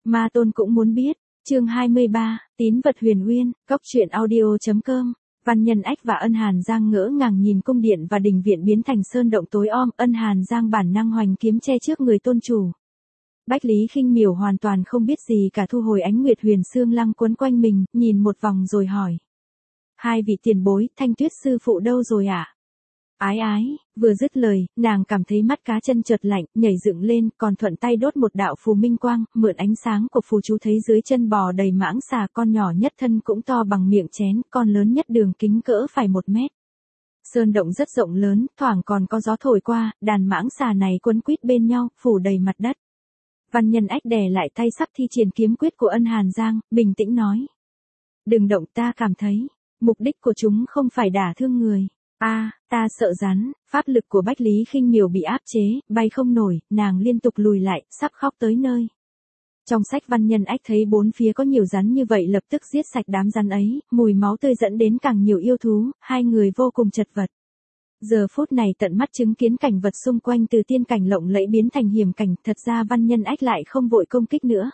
Ma Tôn cũng muốn biết. Chương 23, tín vật huyền uyên, cốc truyện audio.com. Văn Nhân Ách và Ân Hàn Giang ngỡ ngàng nhìn cung điện và đình viện biến thành sơn động tối om, Ân Hàn Giang bản năng hoành kiếm che trước người tôn chủ. Bách Lý Khinh Miểu hoàn toàn không biết gì cả, thu hồi ánh nguyệt huyền xương lăng quấn quanh mình, nhìn một vòng rồi hỏi. Hai vị tiền bối, Thanh Tuyết sư phụ đâu rồi ạ? Ái ái, vừa dứt lời, nàng cảm thấy mắt cá chân chợt lạnh, nhảy dựng lên, còn thuận tay đốt một đạo phù minh quang, mượn ánh sáng của phù chú thấy dưới chân bò đầy mãng xà, con nhỏ nhất thân cũng to bằng miệng chén, con lớn nhất đường kính cỡ phải 1 mét. Sơn động rất rộng lớn, thoảng còn có gió thổi qua, đàn mãng xà này quấn quýt bên nhau, phủ đầy mặt đất. Văn Nhân Ách đè lại tay sắp thi triển kiếm quyết của Ân Hàn Giang, bình tĩnh nói. Đừng động, ta cảm thấy, mục đích của chúng không phải đả thương người. Ta sợ rắn, pháp lực của Bách Lý Khinh Miểu bị áp chế, bay không nổi, nàng liên tục lùi lại, sắp khóc tới nơi. Trong sách Văn Nhân Ách thấy bốn phía có nhiều rắn như vậy lập tức giết sạch đám rắn ấy, mùi máu tươi dẫn đến càng nhiều yêu thú, hai người vô cùng chật vật. Giờ phút này tận mắt chứng kiến cảnh vật xung quanh từ tiên cảnh lộng lẫy biến thành hiểm cảnh, thật ra Văn Nhân Ách lại không vội công kích nữa.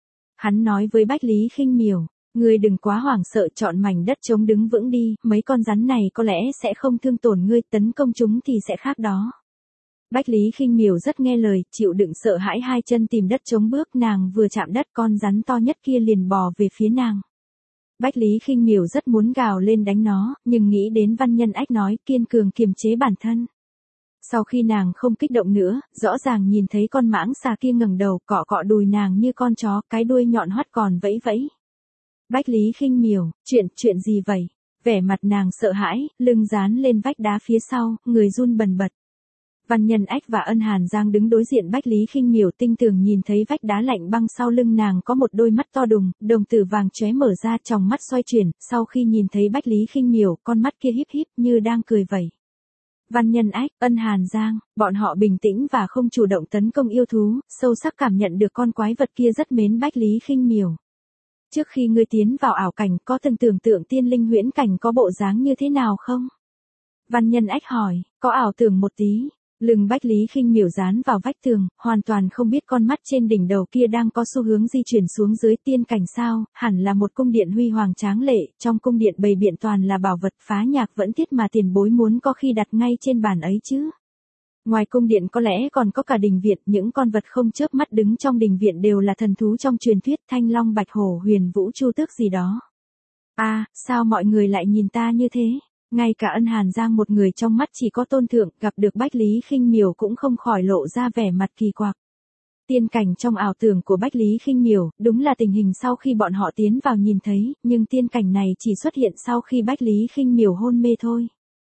Hắn nói với Bách Lý Khinh Miểu. Ngươi đừng quá hoảng sợ, chọn mảnh đất trống đứng vững đi, mấy con rắn này có lẽ sẽ không thương tổn ngươi, tấn công chúng thì sẽ khác đó. Bách Lý Khinh Miểu rất nghe lời, chịu đựng sợ hãi hai chân tìm đất trống bước, nàng vừa chạm đất con rắn to nhất kia liền bò về phía nàng. Bách Lý Khinh Miểu rất muốn gào lên đánh nó, nhưng nghĩ đến Văn Nhân Ách nói kiên cường kiềm chế bản thân. Sau khi nàng không kích động nữa, rõ ràng nhìn thấy con mãng xà kia ngẩng đầu cọ cọ đùi nàng như con chó, cái đuôi nhọn hoắt còn vẫy vẫy. Bách Lý Khinh Miểu, chuyện gì vậy? Vẻ mặt nàng sợ hãi, lưng dán lên vách đá phía sau, người run bần bật. Văn Nhân Ách và Ân Hàn Giang đứng đối diện Bách Lý Khinh Miểu, tinh tường nhìn thấy vách đá lạnh băng sau lưng nàng có một đôi mắt to đùng, đồng tử vàng chóe mở ra, tròng mắt xoay chuyển, sau khi nhìn thấy Bách Lý Khinh Miểu, con mắt kia híp híp như đang cười vậy. Văn Nhân Ách, Ân Hàn Giang, bọn họ bình tĩnh và không chủ động tấn công yêu thú, sâu sắc cảm nhận được con quái vật kia rất mến Bách Lý Khinh Miểu. Trước khi ngươi tiến vào ảo cảnh có từng tưởng tượng tiên linh huyễn cảnh có bộ dáng như thế nào không? Văn Nhân Ách hỏi, có ảo tưởng một tí. Lưng Bách Lý Khinh Miểu dán vào vách tường, hoàn toàn không biết con mắt trên đỉnh đầu kia đang có xu hướng di chuyển xuống dưới tiên cảnh sao, hẳn là một cung điện huy hoàng tráng lệ, trong cung điện bày biện toàn là bảo vật phá nhạc vẫn thiết mà tiền bối muốn có khi đặt ngay trên bàn ấy chứ. Ngoài cung điện có lẽ còn có cả đình viện, những con vật không chớp mắt đứng trong đình viện đều là thần thú trong truyền thuyết, thanh long bạch hổ huyền vũ chu tước gì đó. Sao mọi người lại nhìn ta như thế? Ngay cả Ân Hàn Giang một người trong mắt chỉ có tôn thượng, gặp được Bách Lý Khinh Miểu cũng không khỏi lộ ra vẻ mặt kỳ quặc. Tiên cảnh trong ảo tưởng của Bách Lý Khinh Miểu, đúng là tình hình sau khi bọn họ tiến vào nhìn thấy, nhưng tiên cảnh này chỉ xuất hiện sau khi Bách Lý Khinh Miểu hôn mê thôi.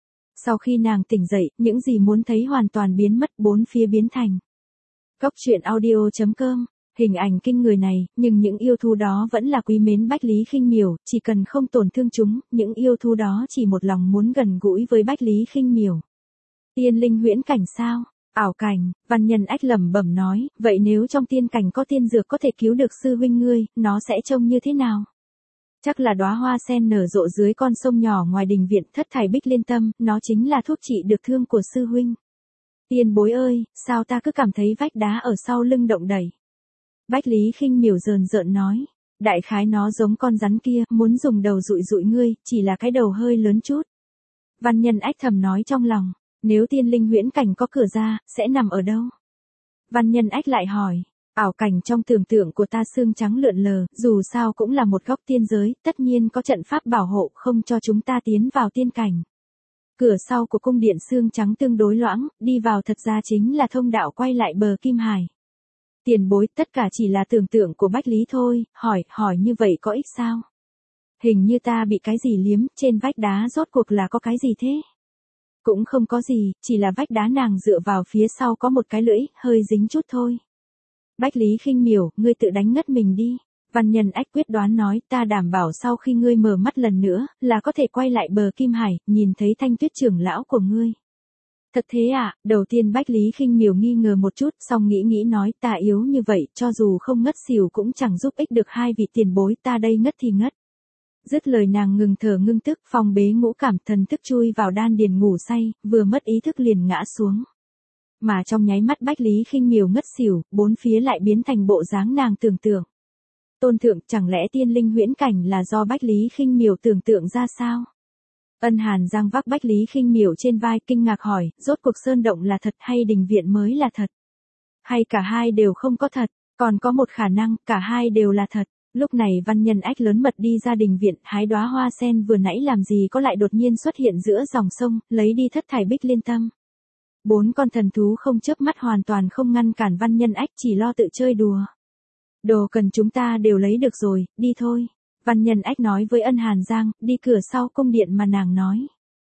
Sau khi nàng tỉnh dậy, những gì muốn thấy hoàn toàn biến mất, bốn phía biến thành. Cốc truyện audio.com. Hình ảnh kinh người này, nhưng những yêu thú đó vẫn là quý mến Bách Lý Khinh Miểu, chỉ cần không tổn thương chúng, những yêu thú đó chỉ một lòng muốn gần gũi với Bách Lý Khinh Miểu. Tiên linh huyễn cảnh sao? Ảo cảnh, Văn Nhân Ách lẩm bẩm nói, vậy nếu trong tiên cảnh có tiên dược có thể cứu được sư huynh ngươi, nó sẽ trông như thế nào? Chắc là đóa hoa sen nở rộ dưới con sông nhỏ ngoài đình viện, thất thải bích liên tâm, nó chính là thuốc trị được thương của sư huynh. Tiền bối ơi, sao ta cứ cảm thấy vách đá ở sau lưng động đẩy? Bách Lý Khinh Miểu rờn rợn nói, đại khái nó giống con rắn kia, muốn dùng đầu dụi dụi ngươi, chỉ là cái đầu hơi lớn chút. Văn Nhân Ách thầm nói trong lòng, nếu tiên linh huyễn cảnh có cửa ra, sẽ nằm ở đâu? Văn Nhân Ách lại hỏi, ảo cảnh trong tưởng tượng của ta xương trắng lượn lờ, dù sao cũng là một góc tiên giới, tất nhiên có trận pháp bảo hộ không cho chúng ta tiến vào tiên cảnh. Cửa sau của cung điện xương trắng tương đối loãng, đi vào thật ra chính là thông đạo quay lại bờ Kim Hải. Tiền bối, tất cả chỉ là tưởng tượng của Bách Lý thôi, hỏi như vậy có ích sao? Hình như ta bị cái gì liếm, trên vách đá rốt cuộc là có cái gì thế? Cũng không có gì, chỉ là vách đá nàng dựa vào phía sau có một cái lưỡi, hơi dính chút thôi. Bách Lý Khinh Miểu, ngươi tự đánh ngất mình đi. Văn Nhân Ách quyết đoán nói, ta đảm bảo sau khi ngươi mở mắt lần nữa, là có thể quay lại bờ Kim Hải, nhìn thấy Thanh Tuyết trưởng lão của ngươi. Thật thế à? Đầu tiên Bách Lý Khinh Miểu nghi ngờ một chút, xong nghĩ nói, ta yếu như vậy, cho dù không ngất xỉu cũng chẳng giúp ích được hai vị tiền bối, ta đây ngất thì ngất. Dứt lời nàng ngừng thở ngưng tức, phong bế ngũ cảm, thần thức chui vào đan điền ngủ say, vừa mất ý thức liền ngã xuống. Mà trong nháy mắt Bách Lý Khinh Miểu ngất xỉu, bốn phía lại biến thành bộ dáng nàng tưởng tượng. Tôn thượng, chẳng lẽ tiên linh huyễn cảnh là do Bách Lý Khinh Miểu tưởng tượng ra sao? Ân Hàn Giang vác Bách Lý Khinh Miểu trên vai kinh ngạc hỏi, rốt cuộc sơn động là thật hay đình viện mới là thật? Hay cả hai đều không có thật, còn có một khả năng, cả hai đều là thật. Lúc này Văn Nhân Ách lớn mật đi ra đình viện, hái đóa hoa sen vừa nãy làm gì có lại đột nhiên xuất hiện giữa dòng sông, lấy đi thất thải bích liên tâm. 4 con thần thú không chớp mắt hoàn toàn không ngăn cản Văn Nhân Ách, chỉ lo tự chơi đùa. Đồ cần chúng ta đều lấy được rồi, đi thôi. Văn Nhân Ách nói với Ân Hàn Giang, đi cửa sau cung điện mà nàng nói.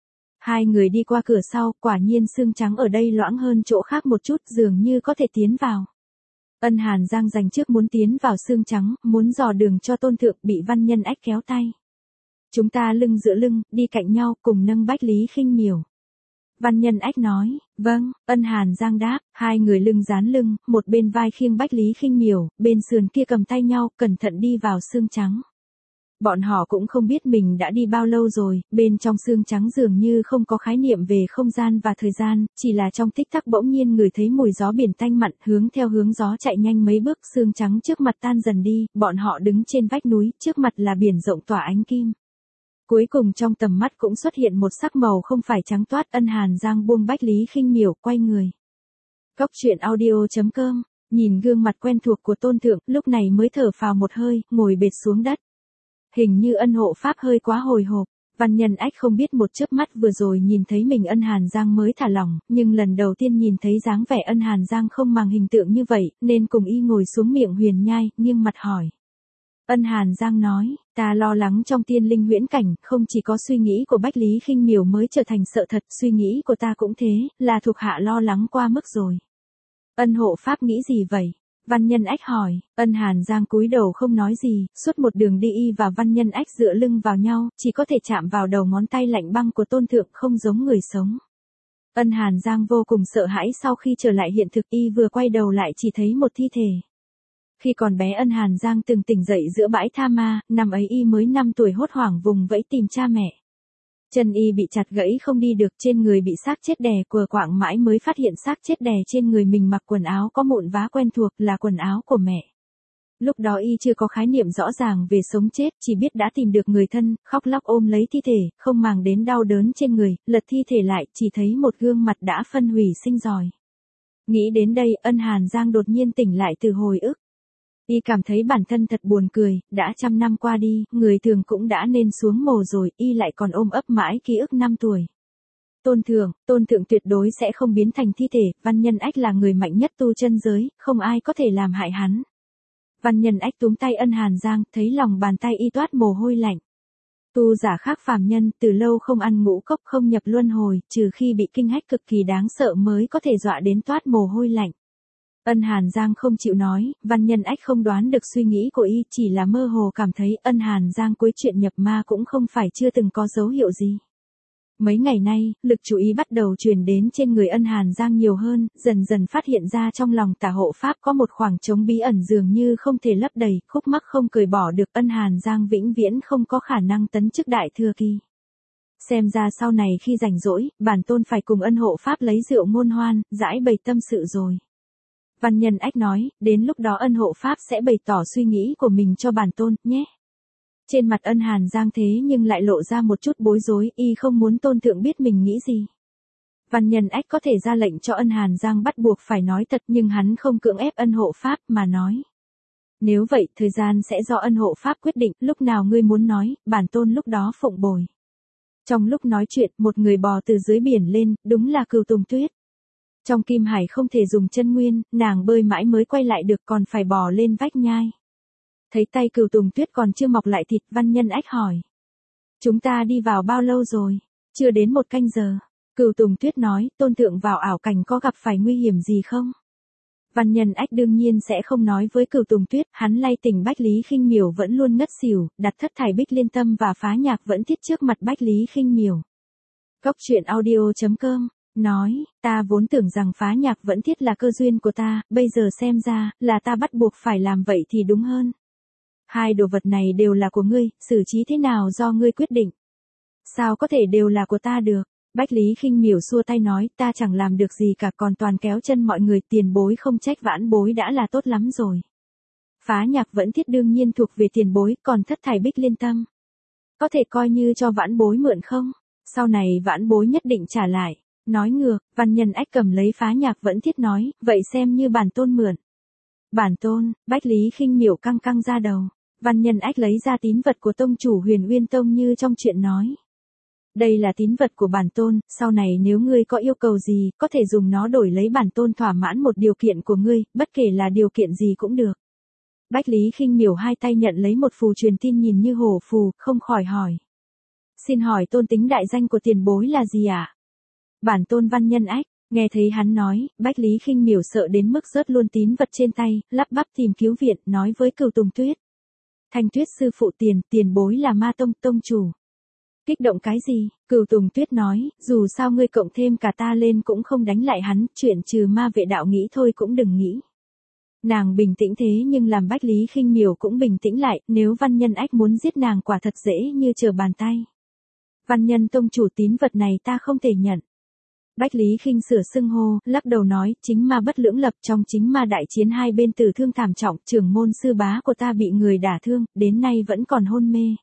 Hai người đi qua cửa sau, quả nhiên xương trắng ở đây loãng hơn chỗ khác một chút, dường như có thể tiến vào. Ân Hàn Giang dành trước muốn tiến vào xương trắng, muốn dò đường cho Tôn thượng, bị Văn Nhân Ách kéo tay. Chúng ta lưng dựa lưng, đi cạnh nhau, cùng nâng Bách Lý Khinh Miểu. Văn Nhân Ách nói, vâng. Ân Hàn Giang đáp, hai người lưng dán lưng, một bên vai khiêng Bách Lý Khinh Miểu, bên sườn kia cầm tay nhau, cẩn thận đi vào xương trắng. Bọn họ cũng không biết mình đã đi bao lâu rồi, bên trong xương trắng dường như không có khái niệm về không gian và thời gian, chỉ là trong tích tắc bỗng nhiên ngửi thấy mùi gió biển tanh mặn, hướng theo hướng gió chạy nhanh mấy bước, xương trắng trước mặt tan dần đi, bọn họ đứng trên vách núi, trước mặt là biển rộng tỏa ánh kim. Cuối cùng trong tầm mắt cũng xuất hiện một sắc màu không phải trắng toát. Ân Hàn Giang buông Bách Lý Khinh Miểu, quay người. Cốc truyện audio.com, nhìn gương mặt quen thuộc của Tôn thượng, lúc này mới thở phào một hơi, ngồi bệt xuống đất. Hình như Ân hộ pháp hơi quá hồi hộp. Văn Nhân Ách không biết một chớp mắt vừa rồi nhìn thấy mình Ân Hàn Giang mới thả lỏng, nhưng lần đầu tiên nhìn thấy dáng vẻ Ân Hàn Giang không màng hình tượng như vậy, nên cùng y ngồi xuống miệng huyền nhai, nghiêng mặt hỏi. Ân Hàn Giang nói, ta lo lắng trong tiên linh huyễn cảnh, không chỉ có suy nghĩ của Bách Lý Khinh Miểu mới trở thành sợ thật, suy nghĩ của ta cũng thế, là thuộc hạ lo lắng qua mức rồi. Ân hộ pháp nghĩ gì vậy? Văn Nhân Ách hỏi. Ân Hàn Giang cúi đầu không nói gì, suốt một đường đi y và Văn Nhân Ách dựa lưng vào nhau, chỉ có thể chạm vào đầu ngón tay lạnh băng của Tôn thượng, không giống người sống. Ân Hàn Giang vô cùng sợ hãi, sau khi trở lại hiện thực y vừa quay đầu lại chỉ thấy một thi thể. Khi còn bé Ân Hàn Giang từng tỉnh dậy giữa bãi tha ma, năm ấy y mới 5 tuổi, hốt hoảng vùng vẫy tìm cha mẹ. Chân y bị chặt gãy không đi được, trên người bị xác chết đè quờ quạng mãi mới phát hiện xác chết đè trên người mình mặc quần áo có mụn vá quen thuộc, là quần áo của mẹ. Lúc đó y chưa có khái niệm rõ ràng về sống chết, chỉ biết đã tìm được người thân, khóc lóc ôm lấy thi thể, không màng đến đau đớn trên người, lật thi thể lại, chỉ thấy một gương mặt đã phân hủy sinh ròi. Nghĩ đến đây, Ân Hàn Giang đột nhiên tỉnh lại từ hồi ức. Y cảm thấy bản thân thật buồn cười, đã 100 năm qua đi, người thường cũng đã nên xuống mồ rồi, y lại còn ôm ấp mãi ký ức 5 tuổi. Tôn thượng tuyệt đối sẽ không biến thành thi thể, Văn Nhân Ách là người mạnh nhất tu chân giới, không ai có thể làm hại hắn. Văn Nhân Ách túm tay Ân Hàn Giang, thấy lòng bàn tay y toát mồ hôi lạnh. Tu giả khác phàm nhân, từ lâu không ăn ngũ cốc, không nhập luân hồi, trừ khi bị kinh hách cực kỳ đáng sợ mới có thể dọa đến toát mồ hôi lạnh. Ân Hàn Giang không chịu nói, Văn Nhân Ách không đoán được suy nghĩ của y, chỉ là mơ hồ cảm thấy Ân Hàn Giang cuối chuyện nhập ma cũng không phải chưa từng có dấu hiệu gì. Mấy ngày nay, lực chú ý bắt đầu truyền đến trên người Ân Hàn Giang nhiều hơn, dần dần phát hiện ra trong lòng Tả hộ pháp có một khoảng trống bí ẩn dường như không thể lấp đầy, khúc mắc không cởi bỏ được. Ân Hàn Giang vĩnh viễn không có khả năng tấn chức đại thừa kỳ. Xem ra sau này khi rảnh rỗi, bản tôn phải cùng Ân hộ pháp lấy rượu ngôn hoan, giải bày tâm sự rồi. Văn Nhân Ách nói, đến lúc đó Ân hộ pháp sẽ bày tỏ suy nghĩ của mình cho bản tôn, nhé. Trên mặt Ân Hàn Giang thế nhưng lại lộ ra một chút bối rối, y không muốn Tôn thượng biết mình nghĩ gì. Văn Nhân Ách có thể ra lệnh cho Ân Hàn Giang bắt buộc phải nói thật, nhưng hắn không cưỡng ép Ân hộ pháp, mà nói. Nếu vậy, thời gian sẽ do Ân hộ pháp quyết định, lúc nào ngươi muốn nói, bản tôn lúc đó phụng bồi. Trong lúc nói chuyện, một người bò từ dưới biển lên, đúng là Cửu Tùng Tuyết. Trong Kim Hải không thể dùng chân nguyên, nàng bơi mãi mới quay lại được, còn phải bò lên vách nhai. Thấy tay Cửu Tùng Tuyết còn chưa mọc lại thịt, Văn Nhân Ách hỏi. Chúng ta đi vào bao lâu rồi? Chưa đến 1 canh giờ. Cửu Tùng Tuyết nói, Tôn thượng vào ảo cảnh có gặp phải nguy hiểm gì không? Văn Nhân Ách đương nhiên sẽ không nói với Cửu Tùng Tuyết, hắn lay tỉnh Bách Lý Khinh Miểu vẫn luôn ngất xỉu, đặt thất thải bích liên tâm và phá nhạc vẫn thiết trước mặt Bách Lý Khinh Miểu. Cốc truyện audio.com nói, ta vốn tưởng rằng phá nhạc vẫn thiết là cơ duyên của ta, bây giờ xem ra, là ta bắt buộc phải làm vậy thì đúng hơn. Hai đồ vật này đều là của ngươi, xử trí thế nào do ngươi quyết định. Sao có thể đều là của ta được? Bách Lý Khinh Miểu xua tay nói, ta chẳng làm được gì cả, còn toàn kéo chân mọi người, tiền bối không trách vãn bối đã là tốt lắm rồi. Phá Nhạc Vẫn Thiết đương nhiên thuộc về tiền bối, còn Thất Thải Bích Liên Tâm. Có thể coi như cho vãn bối mượn không? Sau này vãn bối nhất định trả lại. Nói ngược, Văn Nhân Ách cầm lấy Phá Nhạc Vẫn Thiết nói, vậy xem như bản tôn mượn. Bản tôn, Bách Lý Khinh Miểu căng căng ra đầu. Văn Nhân Ách lấy ra tín vật của tông chủ Huyền Uyên Tông như trong chuyện nói. Đây là tín vật của bản tôn, sau này nếu ngươi có yêu cầu gì, có thể dùng nó đổi lấy bản tôn thỏa mãn một điều kiện của ngươi, bất kể là điều kiện gì cũng được. Bách Lý Khinh Miểu hai tay nhận lấy một phù truyền tin nhìn như hổ phù, không khỏi hỏi. Xin hỏi tôn tính đại danh của tiền bối là gì ạ? Bản tôn Văn Nhân Ách. Nghe thấy hắn nói, Bách Lý Khinh Miểu sợ đến mức rớt luôn tín vật trên tay, lắp bắp tìm cứu viện, nói với Cửu Tùng Tuyết. Thanh Tuyết sư phụ tiền bối là Ma Tông tông chủ. Kích động cái gì? Cửu Tùng Tuyết nói, dù sao ngươi cộng thêm cả ta lên cũng không đánh lại hắn, chuyện trừ ma vệ đạo nghĩ thôi cũng đừng nghĩ. Nàng bình tĩnh thế nhưng làm Bách Lý Khinh Miểu cũng bình tĩnh lại, nếu Văn Nhân Ách muốn giết nàng quả thật dễ như trở bàn tay. Văn Nhân tông chủ tín vật này ta không thể nhận. Bách Lý Khinh sửa xưng hô, lắc đầu nói, chính ma bất lưỡng lập, trong chính ma đại chiến hai bên tử thương thảm trọng, trưởng môn sư bá của ta bị người đả thương, đến nay vẫn còn hôn mê.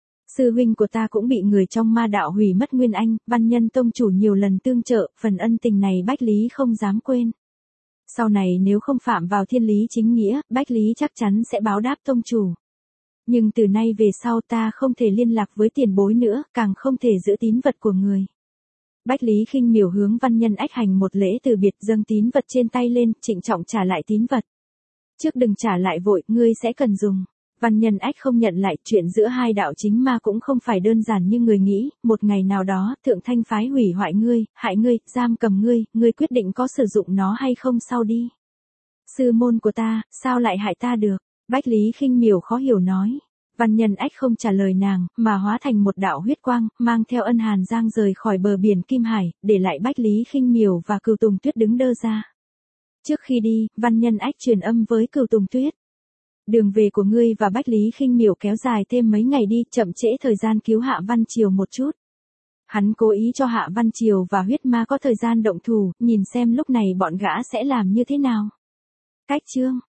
Sư huynh của ta cũng bị người trong ma đạo hủy mất nguyên anh, Văn Nhân tông chủ nhiều lần tương trợ, phần ân tình này Bách Lý không dám quên. Sau này nếu không phạm vào thiên lý chính nghĩa, Bách Lý chắc chắn sẽ báo đáp tông chủ. Nhưng từ nay về sau ta không thể liên lạc với tiền bối nữa, càng không thể giữ tín vật của người. Bách Lý Khinh Miểu hướng Văn Nhân Ách hành một lễ từ biệt, dâng tín vật trên tay lên, trịnh trọng trả lại tín vật. Trước đừng trả lại vội, ngươi sẽ cần dùng. Văn Nhân Ách không nhận lại, chuyện giữa hai đạo chính ma cũng không phải đơn giản như người nghĩ, một ngày nào đó, Thượng Thanh phái hủy hoại ngươi, hại ngươi, giam cầm ngươi quyết định có sử dụng nó hay không sau đi. Sư môn của ta, sao lại hại ta được? Bách Lý Khinh Miểu khó hiểu nói. Văn Nhân Ách không trả lời nàng, mà hóa thành một đạo huyết quang, mang theo Ân Hàn Giang rời khỏi bờ biển Kim Hải, để lại Bách Lý Khinh Miểu và Cửu Tùng Tuyết đứng đơ ra. Trước khi đi, Văn Nhân Ách truyền âm với Cửu Tùng Tuyết. Đường về của ngươi và Bách Lý Khinh Miểu kéo dài thêm mấy ngày đi, chậm trễ thời gian cứu Hạ Văn Triều một chút. Hắn cố ý cho Hạ Văn Triều và huyết ma có thời gian động thủ, nhìn xem lúc này bọn gã sẽ làm như thế nào. Cách chương